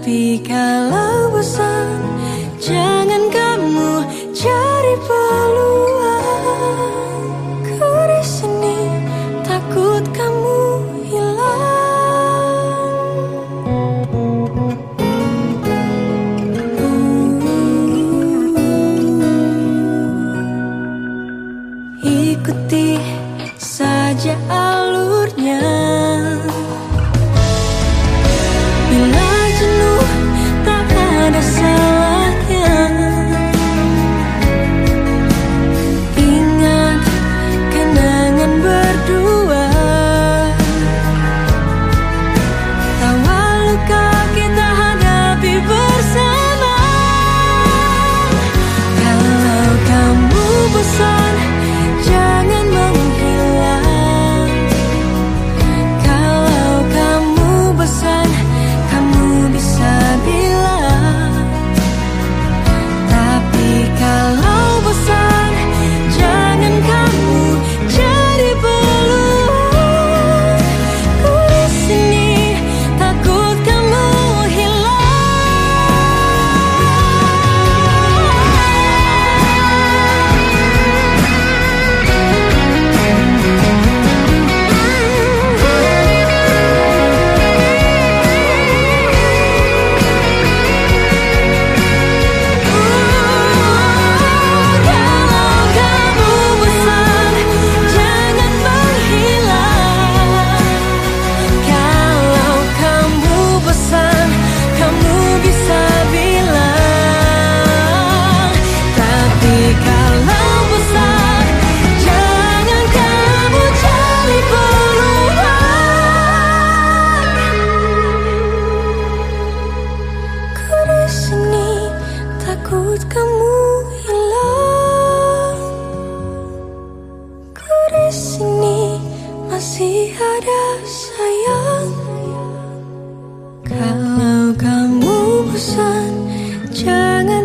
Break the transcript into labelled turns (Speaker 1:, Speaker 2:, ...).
Speaker 1: Tapi kalau bosan, jangan kamu cari peluang. Ku di sini takut kamu ikuti saja alurnya. Bila jenuh tak ada salahnya. Ingat kenangan berdua, tawa luka kita hadapi bersama. Kalau kamu bosan, jangan menghilang. Kalau kamu bosan, kamu bisa bilang. Tapi kalau bosan, jangan kamu jadi peluang. Ku di sini takut kamu takut kamu hilang. Ku di sini masih ada sayang. Kalau kamu bosan, jangan